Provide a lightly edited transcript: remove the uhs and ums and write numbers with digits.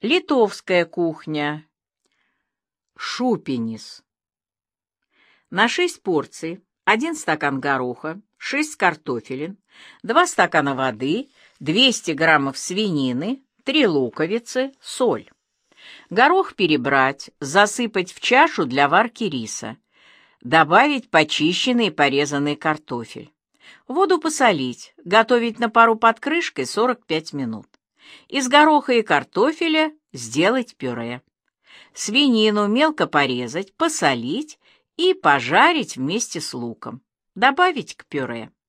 Литовская кухня. Шупинис. На 6 порций 1 стакан гороха, 6 картофелин, 2 стакана воды, 200 граммов свинины, 3 луковицы, соль. Горох перебрать, засыпать в чашу для варки риса. Добавить почищенный и порезанный картофель. Воду посолить, готовить на пару под крышкой 45 минут. Из гороха и картофеля сделать пюре. Свинину мелко порезать, посолить и пожарить вместе с луком. Добавить к пюре.